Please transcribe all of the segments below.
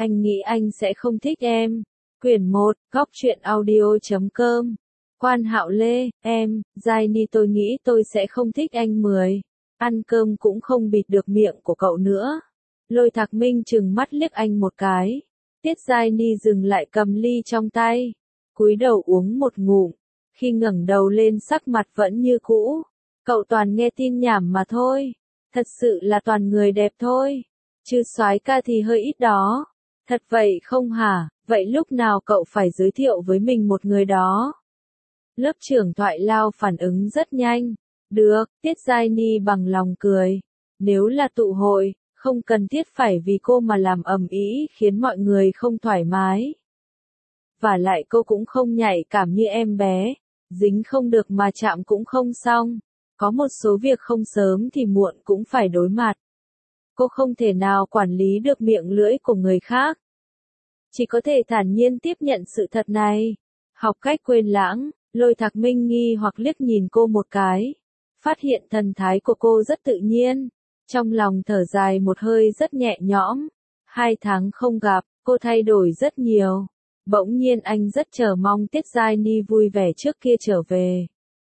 anh nghĩ anh sẽ không thích em. Quyển 1, Góc truyện audio.com. Quan Hạo Lê, em, Giai Ni tôi nghĩ tôi sẽ không thích anh 10. Ăn cơm cũng không bịt được miệng của cậu nữa. Lôi Thạc Minh trừng mắt liếc anh một cái. Tiết Giai Ni dừng lại cầm ly trong tay. Cúi đầu uống một ngụm. Khi ngẩng đầu lên sắc mặt vẫn như cũ. Cậu toàn nghe tin nhảm mà thôi. Thật sự là toàn người đẹp thôi. Chứ soái ca thì hơi ít đó. Thật vậy không hả? Vậy lúc nào cậu phải giới thiệu với mình một người đó? Lớp trưởng Thoại Lao phản ứng rất nhanh. Được, Tiết Giai Ni bằng lòng cười. Nếu là tụ hội, không cần thiết phải vì cô mà làm ầm ĩ khiến mọi người không thoải mái. Và lại cô cũng không nhạy cảm như em bé. Dính không được mà chạm cũng không xong. Có một số việc không sớm thì muộn cũng phải đối mặt. Cô không thể nào quản lý được miệng lưỡi của người khác. Chỉ có thể thản nhiên tiếp nhận sự thật này. Học cách quên lãng, Lôi Thạc Minh nghi hoặc liếc nhìn cô một cái. Phát hiện thần thái của cô rất tự nhiên. Trong lòng thở dài một hơi rất nhẹ nhõm. 2 tháng không gặp, cô thay đổi rất nhiều. Bỗng nhiên anh rất chờ mong Tiết Giai Ni vui vẻ trước kia trở về.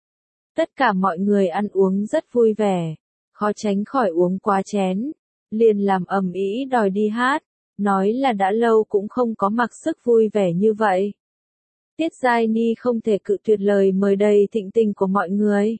Tất cả mọi người ăn uống rất vui vẻ. Khó tránh khỏi uống quá chén. Liền làm ầm ĩ đòi đi hát. Nói là đã lâu cũng không có mặc sức vui vẻ như vậy. Tiết Giai Ni không thể cự tuyệt lời mời đầy thịnh tình của mọi người.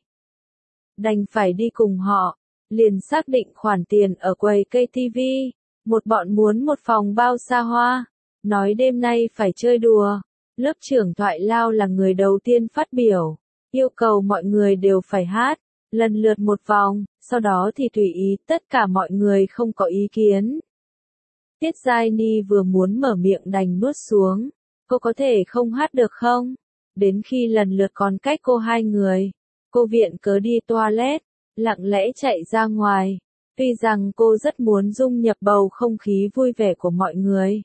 Đành phải đi cùng họ. Liền xác định khoản tiền ở quầy KTV. Một bọn muốn một phòng bao xa hoa. Nói đêm nay phải chơi đùa. Lớp trưởng Thoại Lao là người đầu tiên phát biểu. Yêu cầu mọi người đều phải hát. Lần lượt một vòng. Sau đó thì tùy ý tất cả mọi người không có ý kiến. Tiết Giai Ni vừa muốn mở miệng đành nuốt xuống. Cô có thể không hát được không? Đến khi lần lượt còn cách cô 2 người. Cô viện cớ đi toilet. Lặng lẽ chạy ra ngoài. Tuy rằng cô rất muốn dung nhập bầu không khí vui vẻ của mọi người.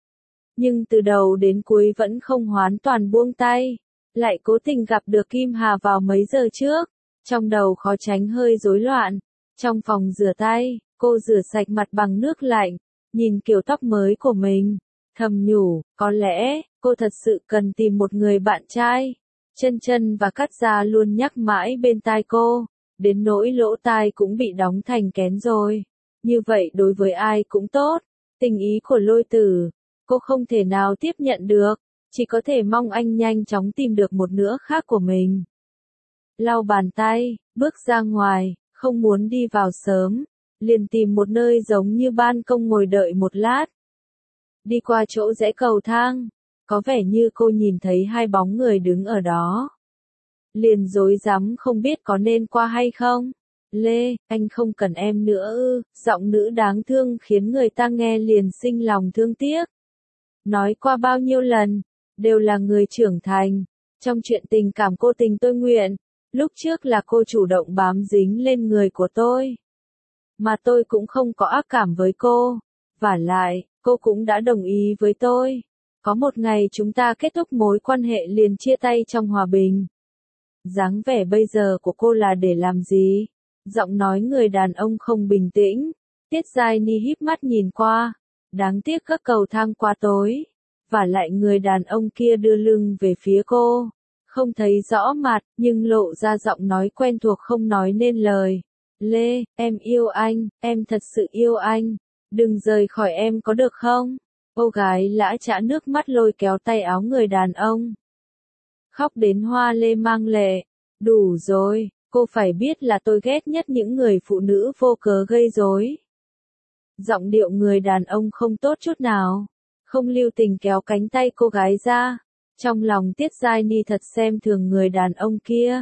Nhưng từ đầu đến cuối vẫn không hoàn toàn buông tay. Lại cố tình gặp được Kim Hà vào mấy giờ trước. Trong đầu khó tránh hơi rối loạn. Trong phòng rửa tay, cô rửa sạch mặt bằng nước lạnh. Nhìn kiểu tóc mới của mình. Thầm nhủ, có lẽ, cô thật sự cần tìm một người bạn trai. Chân Chân và Cát Gia luôn nhắc mãi bên tai cô. Đến nỗi lỗ tai cũng bị đóng thành kén rồi. Như vậy đối với ai cũng tốt. Tình ý của Lôi Tử, cô không thể nào tiếp nhận được. Chỉ có thể mong anh nhanh chóng tìm được một nửa khác của mình. Lau bàn tay, bước ra ngoài, không muốn đi vào sớm. Liền tìm một nơi giống như ban công ngồi đợi một lát. Đi qua chỗ rẽ cầu thang. Có vẻ như cô nhìn thấy 2 bóng người đứng ở đó. Liền rối rắm không biết có nên qua hay không. Lê, anh không cần em nữa ư? Giọng nữ đáng thương khiến người ta nghe liền sinh lòng thương tiếc. Nói qua bao nhiêu lần, đều là người trưởng thành. Trong chuyện tình cảm cô tình tôi nguyện, lúc trước là cô chủ động bám dính lên người của tôi. Mà tôi cũng không có ác cảm với cô. Vả lại, cô cũng đã đồng ý với tôi. Có một ngày chúng ta kết thúc mối quan hệ liền chia tay trong hòa bình. Dáng vẻ bây giờ của cô là để làm gì? Giọng nói người đàn ông không bình tĩnh. Tiết Giai Ni híp mắt nhìn qua. Đáng tiếc các cầu thang quá tối. Vả lại người đàn ông kia đưa lưng về phía cô. Không thấy rõ mặt, nhưng lộ ra giọng nói quen thuộc không nói nên lời. Lê, em yêu anh, em thật sự yêu anh. Đừng rời khỏi em có được không? Cô gái lã chã nước mắt lôi kéo tay áo người đàn ông. Khóc đến hoa lê mang lệ. Đủ rồi, cô phải biết là tôi ghét nhất những người phụ nữ vô cớ gây rối. Giọng điệu người đàn ông không tốt chút nào. Không lưu tình kéo cánh tay cô gái ra. Trong lòng Tiết Giai Ni thật xem thường người đàn ông kia.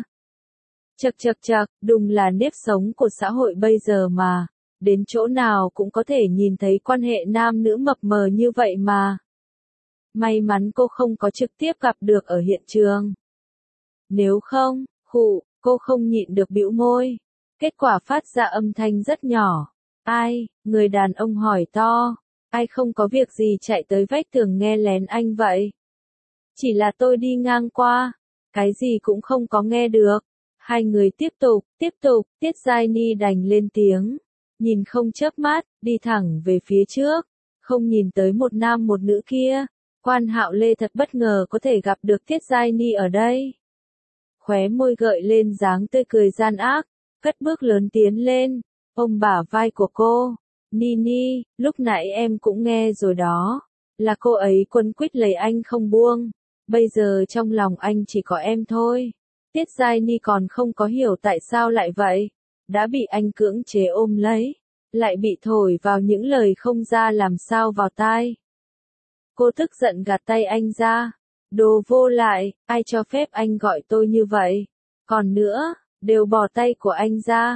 Chậc, đúng là nếp sống của xã hội bây giờ mà. Đến chỗ nào cũng có thể nhìn thấy quan hệ nam nữ mập mờ như vậy mà. May mắn cô không có trực tiếp gặp được ở hiện trường. Nếu không, cô không nhịn được bĩu môi. Kết quả phát ra âm thanh rất nhỏ. Ai? Người đàn ông hỏi to. Ai không có việc gì chạy tới vách tường nghe lén anh vậy? Chỉ là tôi đi ngang qua. Cái gì cũng không có nghe được. 2 người tiếp tục, Tiết Giai Ni đành lên tiếng. Nhìn không chớp mắt, đi thẳng về phía trước. không nhìn tới một nam một nữ kia. Quan Hạo Lê thật bất ngờ có thể gặp được Tiết Giai Ni ở đây. Khóe môi gợi lên dáng tươi cười gian ác, cất bước lớn tiến lên, ôm bả vai của cô. Nini, lúc nãy em cũng nghe rồi đó, là cô ấy quấn quýt lấy anh không buông, bây giờ trong lòng anh chỉ có em thôi. Tiết Giai Ni còn không có hiểu tại sao lại vậy, đã bị anh cưỡng chế ôm lấy, lại bị thổi vào những lời không ra làm sao vào tai. Cô tức giận gạt tay anh ra, đồ vô lại, ai cho phép anh gọi tôi như vậy, còn nữa, đều bỏ tay của anh ra.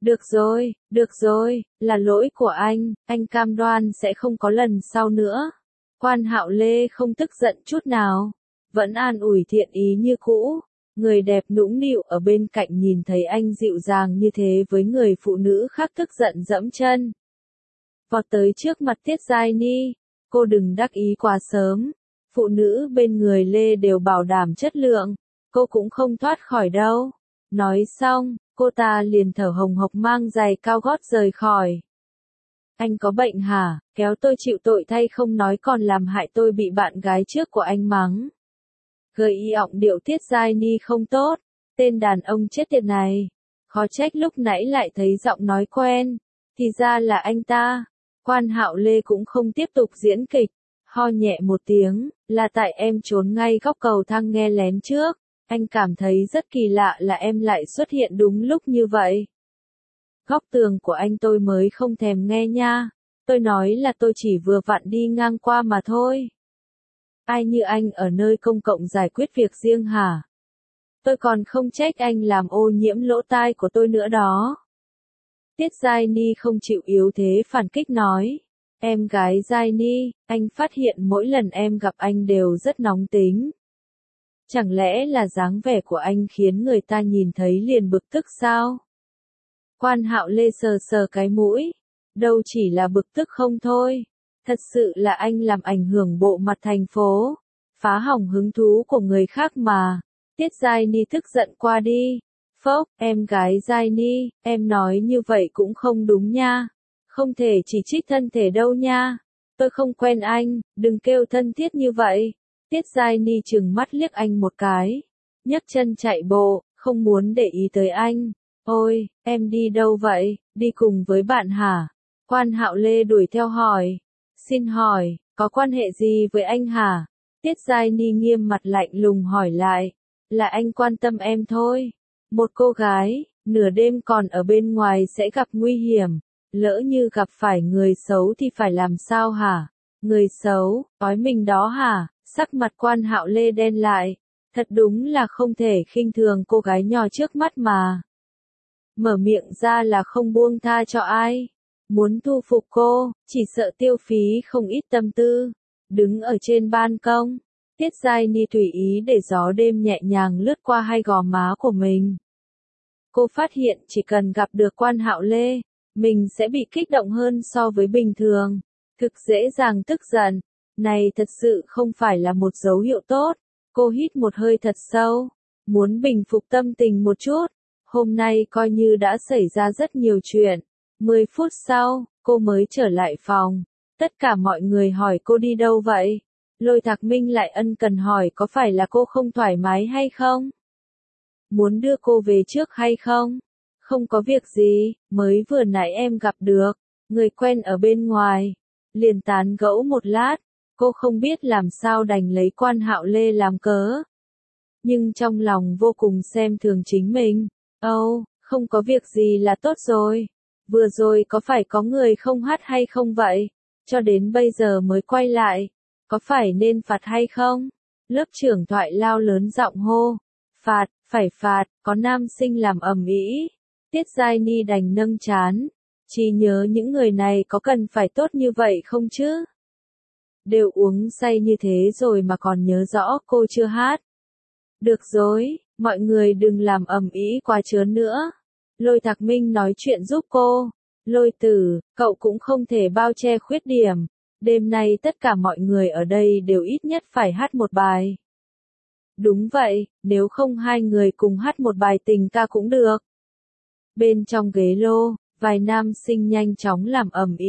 Được rồi, là lỗi của anh cam đoan sẽ không có lần sau nữa. Quan Hạo Lê không tức giận chút nào, vẫn an ủi thiện ý như cũ. Người đẹp nũng nịu ở bên cạnh nhìn thấy anh dịu dàng như thế với người phụ nữ khác tức giận dẫm chân. Vọt tới trước mặt Tiết Giai Ni, cô đừng đắc ý quá sớm, phụ nữ bên người Lê đều bảo đảm chất lượng, cô cũng không thoát khỏi đâu. Nói xong, cô ta liền thở hồng hộc mang giày cao gót rời khỏi. Anh có bệnh hả, kéo tôi chịu tội thay không nói còn làm hại tôi bị bạn gái trước của anh mắng. Gợi ý giọng điệu Tiết Giai Ni không tốt, tên đàn ông chết tiệt này. Khó trách lúc nãy lại thấy giọng nói quen, thì ra là anh ta. Quan Hạo Lê cũng không tiếp tục diễn kịch, ho nhẹ một tiếng, là tại em trốn ngay góc cầu thang nghe lén trước. Anh cảm thấy rất kỳ lạ là em lại xuất hiện đúng lúc như vậy. Góc tường của anh tôi mới không thèm nghe nha. Tôi nói là tôi chỉ vừa vặn đi ngang qua mà thôi. Ai như anh ở nơi công cộng giải quyết việc riêng hả? Tôi còn không trách anh làm ô nhiễm lỗ tai của tôi nữa đó. Tiết Giai Ni không chịu yếu thế phản kích nói. Em gái Giai Ni, anh phát hiện mỗi lần em gặp anh đều rất nóng tính. Chẳng lẽ là dáng vẻ của anh khiến người ta nhìn thấy liền bực tức sao? Quan Hạo Lê sờ sờ cái mũi. Đâu chỉ là bực tức không thôi. Thật sự là anh làm ảnh hưởng bộ mặt thành phố. Phá hỏng hứng thú của người khác mà. Tiết Giai Ni tức giận qua đi. Phốc, em gái Giai Ni, em nói như vậy cũng không đúng nha. Không thể chỉ trích thân thể đâu nha. Tôi không quen anh, đừng kêu thân thiết như vậy. Tiết Giai Ni trừng mắt liếc anh một cái. Nhấc chân chạy bộ, không muốn để ý tới anh. Ôi, em đi đâu vậy, đi cùng với bạn hả? Quan Hạo Lê đuổi theo hỏi. Xin hỏi, có quan hệ gì với anh hả? Tiết Giai Ni nghiêm mặt lạnh lùng hỏi lại. Là anh quan tâm em thôi. Một cô gái, nửa đêm còn ở bên ngoài sẽ gặp nguy hiểm. Lỡ như gặp phải người xấu thì phải làm sao hả? Người xấu, nói mình đó hả? Sắc mặt Quan Hạo Lê đen lại. Thật đúng là không thể khinh thường cô gái nhỏ trước mắt mà. Mở miệng ra là không buông tha cho ai. Muốn thu phục cô, chỉ sợ tiêu phí không ít tâm tư. Đứng ở trên ban công, Tiết Giai Ni tùy ý để gió đêm nhẹ nhàng lướt qua hai gò má của mình. Cô phát hiện chỉ cần gặp được Quan Hạo Lê, mình sẽ bị kích động hơn so với bình thường. Thực dễ dàng tức giận. Này thật sự không phải là một dấu hiệu tốt. Cô hít một hơi thật sâu. Muốn bình phục tâm tình một chút. Hôm nay coi như đã xảy ra rất nhiều chuyện. 10 phút sau, cô mới trở lại phòng. Tất cả mọi người hỏi cô đi đâu vậy? Lôi Thạc Minh lại ân cần hỏi có phải là cô không thoải mái hay không? Muốn đưa cô về trước hay không? Không có việc gì, mới vừa nãy em gặp được. Người quen ở bên ngoài. Liền tán gẫu một lát. Cô không biết làm sao đành lấy Quan Hạo Lê làm cớ. Nhưng trong lòng vô cùng xem thường chính mình. Không có việc gì là tốt rồi. Vừa rồi có phải có người không hát hay không vậy? Cho đến bây giờ mới quay lại. Có phải nên phạt hay không? Lớp trưởng Thoại lao lớn giọng hô. Phạt, phải phạt, có nam sinh làm ầm ĩ. Tiết Giai Ni đành nâng trán. Chỉ nhớ những người này có cần phải tốt như vậy không chứ? Đều uống say như thế rồi mà còn nhớ rõ cô chưa hát. Được rồi, mọi người đừng làm ầm ĩ quá trớn nữa. Lôi Thạc Minh nói chuyện giúp cô. Lôi Tử, cậu cũng không thể bao che khuyết điểm. Đêm nay tất cả mọi người ở đây đều ít nhất phải hát một bài. Đúng vậy, nếu không hai người cùng hát một bài tình ca cũng được. Bên trong ghế lô, vài nam sinh nhanh chóng làm ầm ĩ,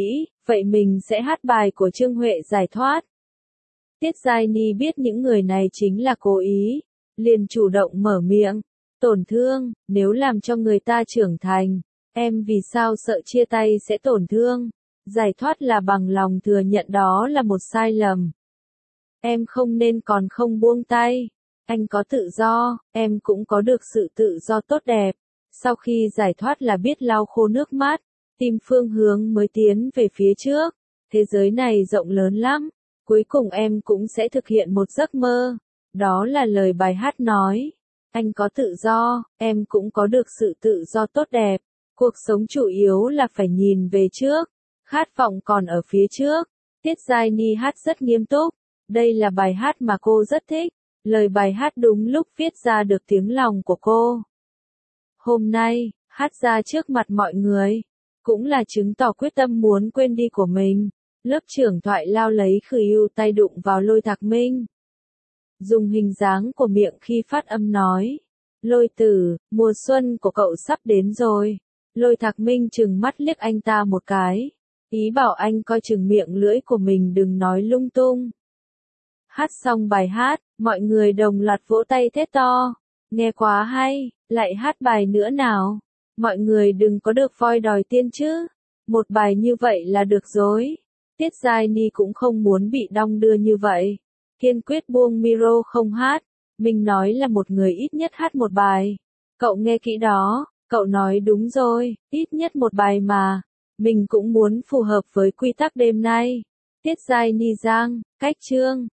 Vậy mình sẽ hát bài của Trương Huệ giải thoát. Tiết Giai Ni biết những người này chính là cố ý, liền chủ động mở miệng. Tổn thương, nếu làm cho người ta trưởng thành, em vì sao sợ chia tay sẽ tổn thương? Giải thoát là bằng lòng thừa nhận đó là một sai lầm. Em không nên còn không buông tay. Anh có tự do, em cũng có được sự tự do tốt đẹp. Sau khi giải thoát là biết lau khô nước mắt, tìm phương hướng mới tiến về phía trước. Thế giới này rộng lớn lắm, cuối cùng em cũng sẽ thực hiện một giấc mơ. Đó là lời bài hát nói. Anh có tự do, em cũng có được sự tự do tốt đẹp. Cuộc sống chủ yếu là phải nhìn về trước, khát vọng còn ở phía trước. Tiết Giai Ni hát rất nghiêm túc. Đây là bài hát mà cô rất thích. Lời bài hát đúng lúc viết ra được tiếng lòng của cô. Hôm nay, hát ra trước mặt mọi người, cũng là chứng tỏ quyết tâm muốn quên đi của mình. Lớp trưởng thoại lao lấy khử ưu tay đụng vào Lôi Thạc Minh. Dùng hình dáng của miệng khi phát âm nói. Lôi Tử, mùa xuân của cậu sắp đến rồi. Lôi Thạc Minh trừng mắt liếc anh ta một cái. Ý bảo anh coi chừng miệng lưỡi của mình đừng nói lung tung. Hát xong bài hát, mọi người đồng loạt vỗ tay thét to. Nghe quá hay, lại hát bài nữa nào. Mọi người đừng có được voi đòi tiên chứ. Một bài như vậy là được rồi. Tiết Giai Ni cũng không muốn bị đong đưa như vậy. Kiên quyết buông micro không hát. Mình nói là một người ít nhất hát một bài. Cậu nghe kỹ đó, cậu nói đúng rồi, ít nhất một bài mà. Mình cũng muốn phù hợp với quy tắc đêm nay. Tiết Giai Ni giang, cách chương.